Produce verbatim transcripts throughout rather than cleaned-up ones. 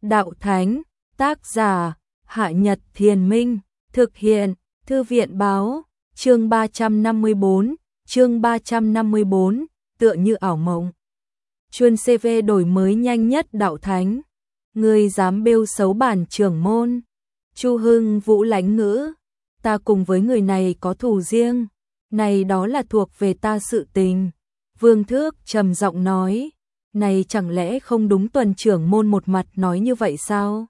Đạo Thánh, tác giả, Hạ Nhật Thiền Minh, thực hiện, Thư viện Báo, chương ba trăm năm mươi bốn, chương ba trăm năm mươi bốn, tựa như ảo mộng. Chuân xê vê đổi mới nhanh nhất Đạo Thánh. Ngươi dám bêu xấu bản trưởng môn. Chu Hưng Vũ lãnh ngữ. Ta cùng với người này có thù riêng. Này đó là thuộc về ta sự tình. Vương Thước trầm giọng nói. Này chẳng lẽ không đúng Tuần trưởng môn một mặt nói như vậy sao?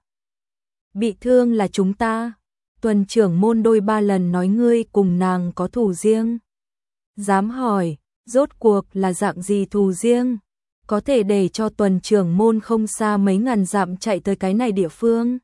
Bị thương là chúng ta. Tuần trưởng môn đôi ba lần nói ngươi cùng nàng có thù riêng. Dám hỏi, rốt cuộc là dạng gì thù riêng? Có thể để cho Tuần trưởng môn không xa mấy ngàn dặm chạy tới cái này địa phương.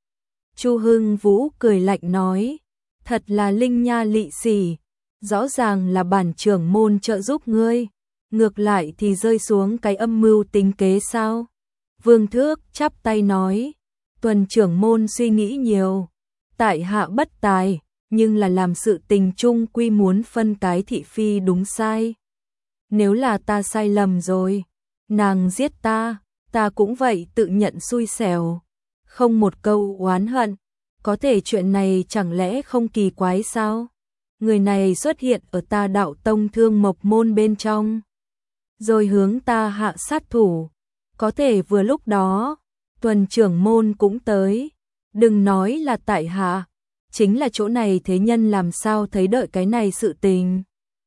Chu Hưng Vũ cười lạnh nói, thật là linh nha lị xỉ, rõ ràng là bản trưởng môn trợ giúp ngươi, ngược lại thì rơi xuống cái âm mưu tính kế sao? Vương Thước chắp tay nói, Tuần trưởng môn suy nghĩ nhiều, tại hạ bất tài, nhưng là làm sự tình chung quy muốn phân cái thị phi đúng sai. Nếu là ta sai lầm rồi, nàng giết ta, ta cũng vậy tự nhận xui xẻo, không một câu oán hận, có thể chuyện này chẳng lẽ không kỳ quái sao? Người này xuất hiện ở ta Đạo Tông Thương Mộc môn bên trong, rồi hướng ta hạ sát thủ, có thể vừa lúc đó, Tuần trưởng môn cũng tới, đừng nói là tại hạ, chính là chỗ này thế nhân làm sao thấy đợi cái này sự tình.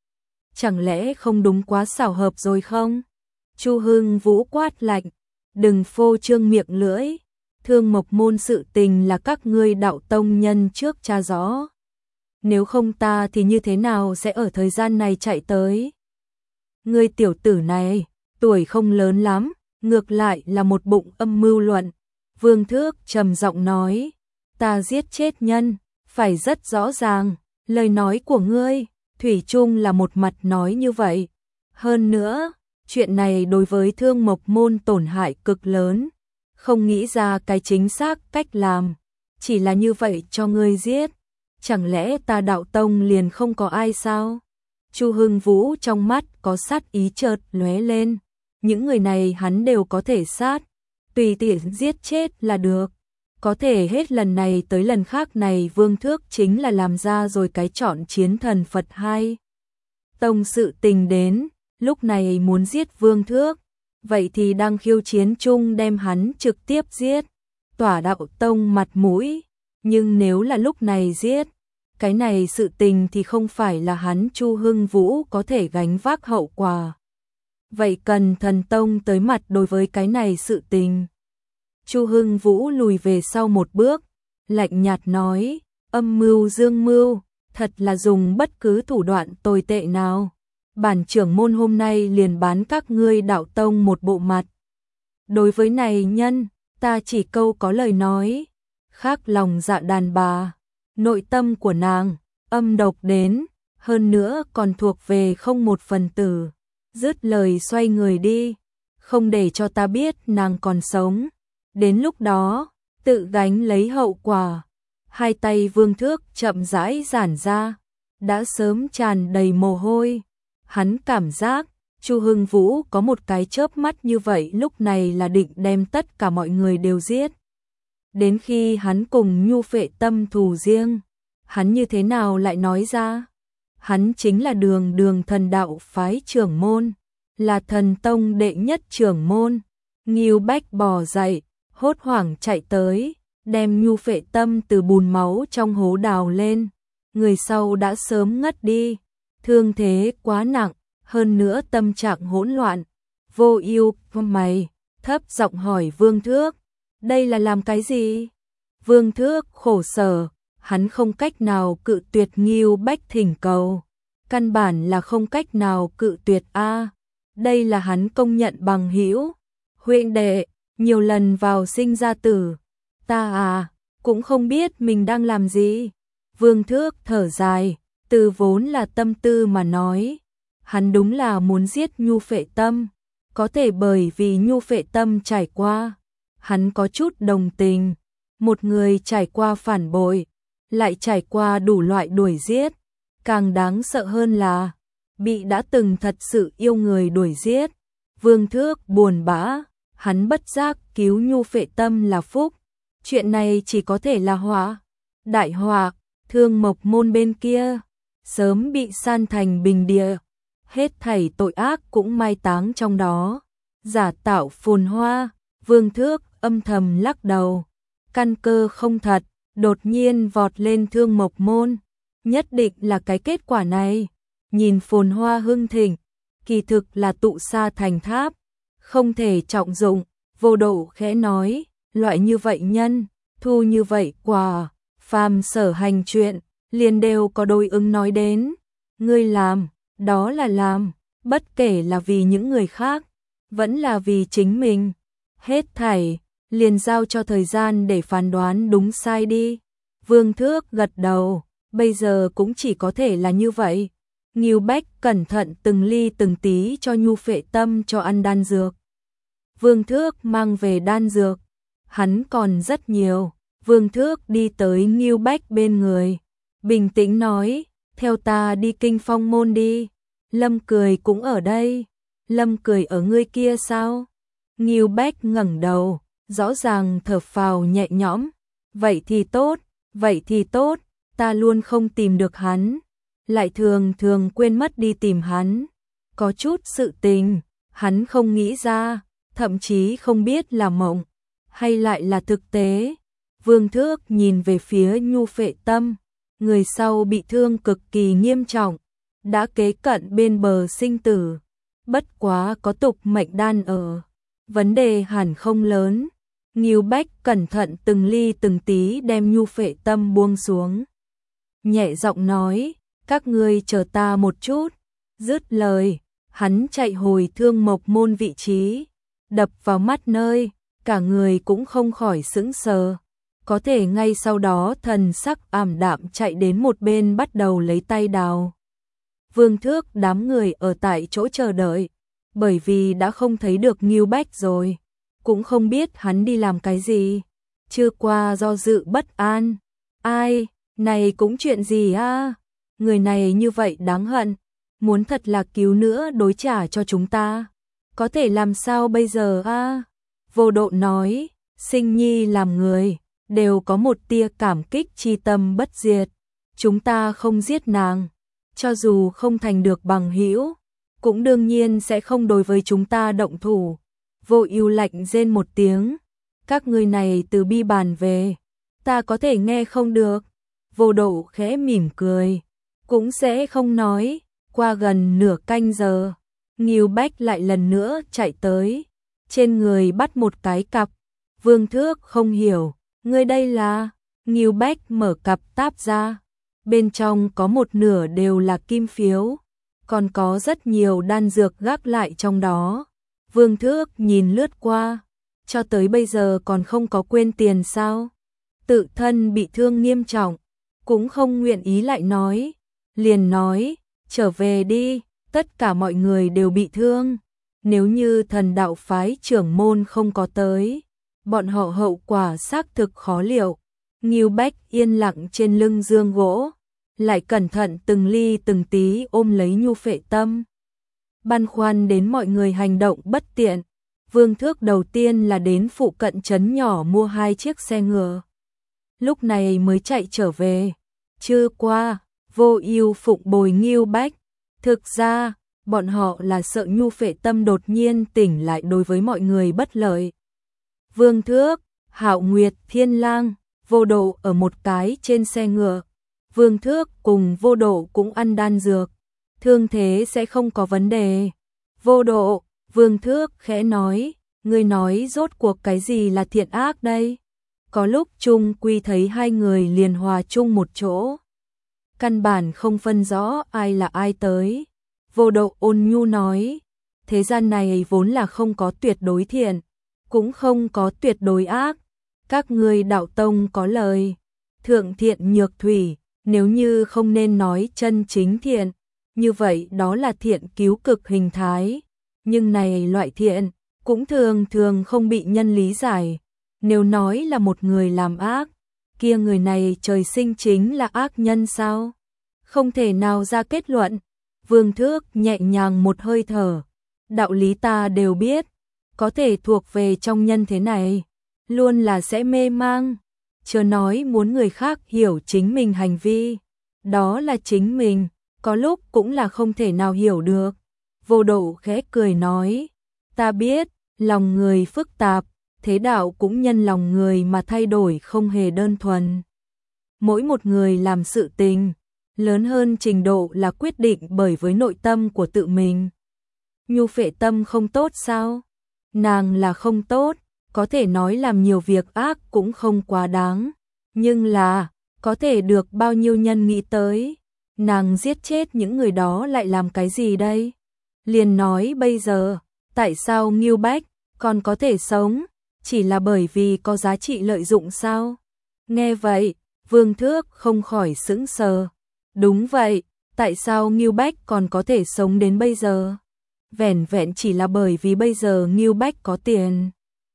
Chẳng lẽ không đúng quá xảo hợp rồi không? Chu Hưng Vũ quát lạnh, đừng phô trương miệng lưỡi, Thương Mộc môn sự tình là các ngươi Đạo Tông nhân trước tra rõ. Nếu không ta thì như thế nào sẽ ở thời gian này chạy tới? Ngươi tiểu tử này, tuổi không lớn lắm, ngược lại là một bụng âm mưu luận. Vương Thước trầm giọng nói, ta giết chết nhân, phải rất rõ ràng, lời nói của ngươi, thủy chung là một mặt nói như vậy. Hơn nữa, chuyện này đối với Thương Mộc môn tổn hại cực lớn, không nghĩ ra cái chính xác cách làm, chỉ là như vậy cho ngươi giết. Chẳng lẽ ta Đạo Tông liền không có ai sao? Chu Hưng Vũ trong mắt có sát ý chợt lóe lên, những người này hắn đều có thể sát, tùy tiện giết chết là được. Có thể hết lần này tới lần khác này Vương Thước chính là làm ra rồi cái chọn chiến thần Phật hai. Tông sự tình đến, lúc này muốn giết Vương Thước, vậy thì đang khiêu chiến chung đem hắn trực tiếp giết, tỏa Đạo Tông mặt mũi, nhưng nếu là lúc này giết, cái này sự tình thì không phải là hắn Chu Hưng Vũ có thể gánh vác hậu quả. Vậy cần thần tông tới mặt đối với cái này sự tình. Chu Hưng Vũ lùi về sau một bước, lạnh nhạt nói, âm mưu dương mưu, thật là dùng bất cứ thủ đoạn tồi tệ nào. Bản trưởng môn hôm nay liền bán các ngươi Đạo Tông một bộ mặt. Đối với này nhân, ta chỉ câu có lời nói, khác lòng dạ đàn bà, nội tâm của nàng, âm độc đến, hơn nữa còn thuộc về không một phần tử. Dứt lời xoay người đi, không để cho ta biết nàng còn sống. Đến lúc đó, tự gánh lấy hậu quả. Hai tay Vương Thước chậm rãi giãn ra, đã sớm tràn đầy mồ hôi. Hắn cảm giác, Chu Hưng Vũ có một cái chớp mắt như vậy lúc này là định đem tất cả mọi người đều giết. Đến khi hắn cùng Nhu Phệ Tâm thù riêng, hắn như thế nào lại nói ra? Hắn chính là đường đường thần đạo phái trưởng môn, là thần tông đệ nhất trưởng môn. Ngưu Bách bò dậy, hốt hoảng chạy tới, đem Nhu Phệ Tâm từ bùn máu trong hố đào lên. Người sau đã sớm ngất đi, thương thế quá nặng, hơn nữa tâm trạng hỗn loạn. Vô Ưu, mày, thấp giọng hỏi Vương Thước, đây là làm cái gì? Vương Thước khổ sở, hắn không cách nào cự tuyệt Ngưu Bách thỉnh cầu, căn bản là không cách nào cự tuyệt a. Đây là hắn công nhận bằng hữu, huynh đệ, nhiều lần vào sinh ra tử, ta à, cũng không biết mình đang làm gì. Vương Thước thở dài, từ vốn là tâm tư mà nói, hắn đúng là muốn giết Nhu Phệ Tâm, có thể bởi vì Nhu Phệ Tâm trải qua, hắn có chút đồng tình, một người trải qua phản bội, lại trải qua đủ loại đuổi giết, càng đáng sợ hơn là bị đã từng thật sự yêu người đuổi giết. Vương Thước buồn bã, hắn bất giác cứu nhu phệ tâm là phúc, chuyện này chỉ có thể là họa. Đại họa, Thương Mộc Môn bên kia sớm bị san thành bình địa, hết thảy tội ác cũng mai táng trong đó. Giả tạo phồn hoa, Vương Thước âm thầm lắc đầu, căn cơ không thật, đột nhiên vọt lên Thương Mộc Môn, nhất định là cái kết quả này. Nhìn phồn hoa hưng thịnh, kỳ thực là tụ sa thành tháp, không thể trọng dụng. Vô Độ khẽ nói, loại như vậy nhân, thu như vậy quả, phàm sở hành chuyện, liền đều có đối ứng nói đến. Ngươi làm, đó là làm, bất kể là vì những người khác, vẫn là vì chính mình. Hết thảy, liền giao cho thời gian để phán đoán đúng sai đi. Vương Thước gật đầu, bây giờ cũng chỉ có thể là như vậy. Ngưu Bách cẩn thận từng ly từng tí cho nhu phệ tâm cho ăn đan dược. Vương Thước mang về đan dược, hắn còn rất nhiều. Vương Thước đi tới Ngưu Bách bên người, bình tĩnh nói, theo ta đi Kinh Phong Môn đi. Lâm Cười cũng ở đây. Lâm Cười ở ngươi kia sao? Ngưu Bách ngẩng đầu, rõ ràng thở phào nhẹ nhõm. Vậy thì tốt, vậy thì tốt, ta luôn không tìm được hắn, lại thường thường quên mất đi tìm hắn. Có chút sự tình, hắn không nghĩ ra, thậm chí không biết là mộng, hay lại là thực tế. Vương Thước nhìn về phía nhu phệ tâm, người sau bị thương cực kỳ nghiêm trọng, đã kế cận bên bờ sinh tử. Bất quá có tục mệnh đan ở, vấn đề hẳn không lớn. Ngưu Bách cẩn thận từng ly từng tí đem nhu phệ tâm buông xuống, nhẹ giọng nói, các ngươi chờ ta một chút. Dứt lời, hắn chạy hồi Thương Mộc Môn vị trí, đập vào mắt nơi, cả người cũng không khỏi sững sờ. Có thể ngay sau đó thần sắc ảm đạm chạy đến một bên bắt đầu lấy tay đào. Vương Thước đám người ở tại chỗ chờ đợi, bởi vì đã không thấy được Ngưu Bách rồi, cũng không biết hắn đi làm cái gì. Chưa qua do dự bất an, ai, này cũng chuyện gì a? Người này như vậy đáng hận, muốn thật là cứu nữa đối trả cho chúng ta, có thể làm sao bây giờ a? Vô Độ nói, sinh nhi làm người, đều có một tia cảm kích chi tâm bất diệt. Chúng ta không giết nàng, cho dù không thành được bằng hữu, cũng đương nhiên sẽ không đối với chúng ta động thủ. Vô Ưu lạnh rên một tiếng, các ngươi này từ bi bàn về, ta có thể nghe không được. Vô Độ khẽ mỉm cười, cũng sẽ không nói. Qua gần nửa canh giờ, Ngưu Bách lại lần nữa chạy tới, trên người bắt một cái cặp. Vương Thước không hiểu, ngươi đây là? Ngưu Bách mở cặp táp ra, bên trong có một nửa đều là kim phiếu, còn có rất nhiều đan dược gác lại trong đó. Vương Thước nhìn lướt qua, cho tới bây giờ còn không có quên tiền sao? Tự thân bị thương nghiêm trọng, cũng không nguyện ý lại nói, liền nói, trở về đi, tất cả mọi người đều bị thương. Nếu như Thần Đạo phái trưởng môn không có tới, bọn họ hậu quả xác thực khó liệu. Ngưu Bách yên lặng trên lưng giường gỗ, lại cẩn thận từng ly từng tí ôm lấy nhu phệ tâm. Băn khoăn đến mọi người hành động bất tiện, Vương Thước đầu tiên là đến phụ cận trấn nhỏ mua hai chiếc xe ngựa, lúc này mới chạy trở về. Trưa qua, Vô Ưu phụng bồi Ngưu Bách, thực ra bọn họ là sợ nhu phệ tâm đột nhiên tỉnh lại đối với mọi người bất lợi. Vương Thước, Hạo Nguyệt, Thiên Lang, Vô Độ ở một cái trên xe ngựa. Vương Thước cùng Vô Độ cũng ăn đan dược, thương thế sẽ không có vấn đề. Vô Độ, Vương Thước khẽ nói, ngươi nói rốt cuộc cái gì là thiện ác đây? Có lúc chung quy thấy hai người liền hòa chung một chỗ, căn bản không phân rõ ai là ai tới. Vô Độ ôn nhu nói, thế gian này vốn là không có tuyệt đối thiện, cũng không có tuyệt đối ác. Các ngươi đạo tông có lời, thượng thiện nhược thủy, nếu như không nên nói chân chính thiện, như vậy đó là thiện cứu cực hình thái. Nhưng này loại thiện, cũng thường thường không bị nhân lý giải. Nếu nói là một người làm ác, kia người này trời sinh chính là ác nhân sao? Không thể nào ra kết luận. Vương Thước nhẹ nhàng một hơi thở, đạo lý ta đều biết, có thể thuộc về trong nhân thế này, luôn là sẽ mê mang, chớ nói muốn người khác hiểu chính mình hành vi, đó là chính mình, có lúc cũng là không thể nào hiểu được. Vô Độ khẽ cười nói, ta biết, lòng người phức tạp, thế đạo cũng nhân lòng người mà thay đổi không hề đơn thuần. Mỗi một người làm sự tình, lớn hơn trình độ là quyết định bởi với nội tâm của tự mình. Nhu Phệ Tâm không tốt sao? Nàng là không tốt, có thể nói làm nhiều việc ác cũng không quá đáng, nhưng là, có thể được bao nhiêu nhân nghĩ tới, nàng giết chết những người đó lại làm cái gì đây? Liền nói bây giờ, tại sao Ngưu Bách còn có thể sống, chỉ là bởi vì có giá trị lợi dụng sao? Nghe vậy, Vương Thước không khỏi sững sờ. Đúng vậy, tại sao Ngưu Bách còn có thể sống đến bây giờ? Vẻn vẹn chỉ là bởi vì bây giờ Ngưu Bách có tiền.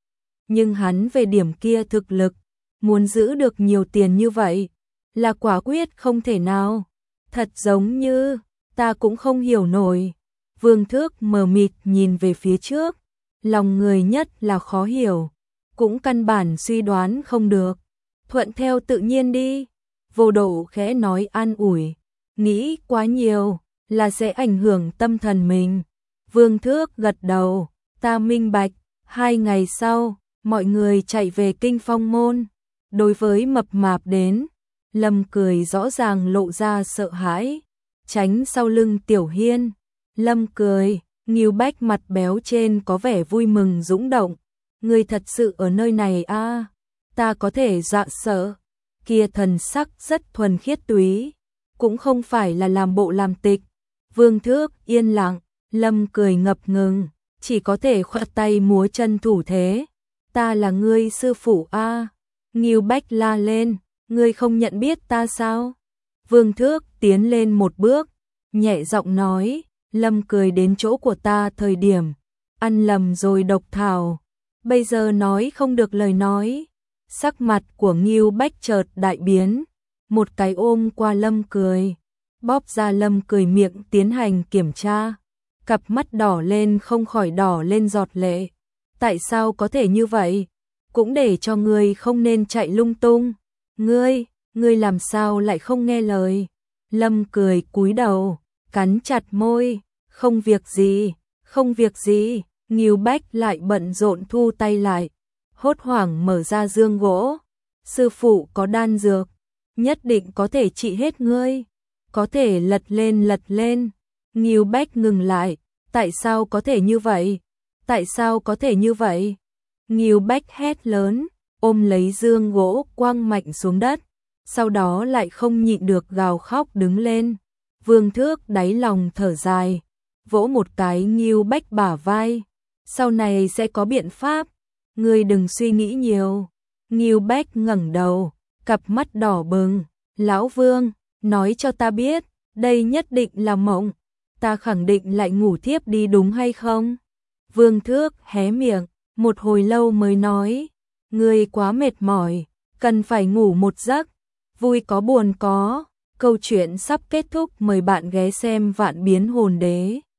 Nhưng hắn về điểm kia thực lực, muốn giữ được nhiều tiền như vậy, là quả quyết không thể nào. Thật giống như, ta cũng không hiểu nổi. Vương Thước mờ mịt nhìn về phía trước, lòng người nhất là khó hiểu, cũng căn bản suy đoán không được. Thuận theo tự nhiên đi. Vô Độ khẽ nói an ủi, nghĩ quá nhiều là sẽ ảnh hưởng tâm thần mình. Vương Thước gật đầu, ta minh bạch. Hai ngày sau, mọi người chạy về Kinh Phong Môn. Đối với mập mạp đến, Lâm Cười rõ ràng lộ ra sợ hãi, tránh sau lưng Tiểu Hiên. Lâm Cười, Ngưu Bách mặt béo trên có vẻ vui mừng dũng động. Người thật sự ở nơi này a? À? Ta có thể dọa sợ. Kia thần sắc rất thuần khiết túy, cũng không phải là làm bộ làm tịch. Vương Thước yên lặng, Lâm Cười ngập ngừng, chỉ có thể khoát tay múa chân thủ thế. Ta là ngươi sư phụ a? À? Ngưu Bách la lên, ngươi không nhận biết ta sao? Vương Thước tiến lên một bước, nhẹ giọng nói, Lâm Cười đến chỗ của ta thời điểm, ăn lầm rồi độc thảo, bây giờ nói không được lời nói. Sắc mặt của Ngưu Bách chợt đại biến, một cái ôm qua Lâm Cười, bóp ra Lâm Cười miệng tiến hành kiểm tra, cặp mắt đỏ lên không khỏi đỏ lên giọt lệ. Tại sao có thể như vậy? Cũng để cho ngươi không nên chạy lung tung. Ngươi, ngươi làm sao lại không nghe lời? Lâm Cười cúi đầu, cắn chặt môi, không việc gì, không việc gì. Ngưu Bách lại bận rộn thu tay lại, hốt hoảng mở ra dương gỗ. Sư phụ có đan dược, nhất định có thể trị hết ngươi, có thể lật lên lật lên. Ngưu Bách ngừng lại, tại sao có thể như vậy? Tại sao có thể như vậy? Ngưu Bách hét lớn, ôm lấy dương gỗ quăng mạnh xuống đất, sau đó lại không nhịn được gào khóc đứng lên. Vương Thước đáy lòng thở dài, vỗ một cái Ngưu Bách bả vai, sau này sẽ có biện pháp, ngươi đừng suy nghĩ nhiều. Ngưu Bách ngẩng đầu, cặp mắt đỏ bừng, lão Vương, nói cho ta biết, đây nhất định là mộng, ta khẳng định lại ngủ thiếp đi đúng hay không? Vương Thước hé miệng, một hồi lâu mới nói, ngươi quá mệt mỏi, cần phải ngủ một giấc, vui có buồn có, câu chuyện sắp kết thúc, mời bạn ghé xem Vạn Biến Hồn Đế.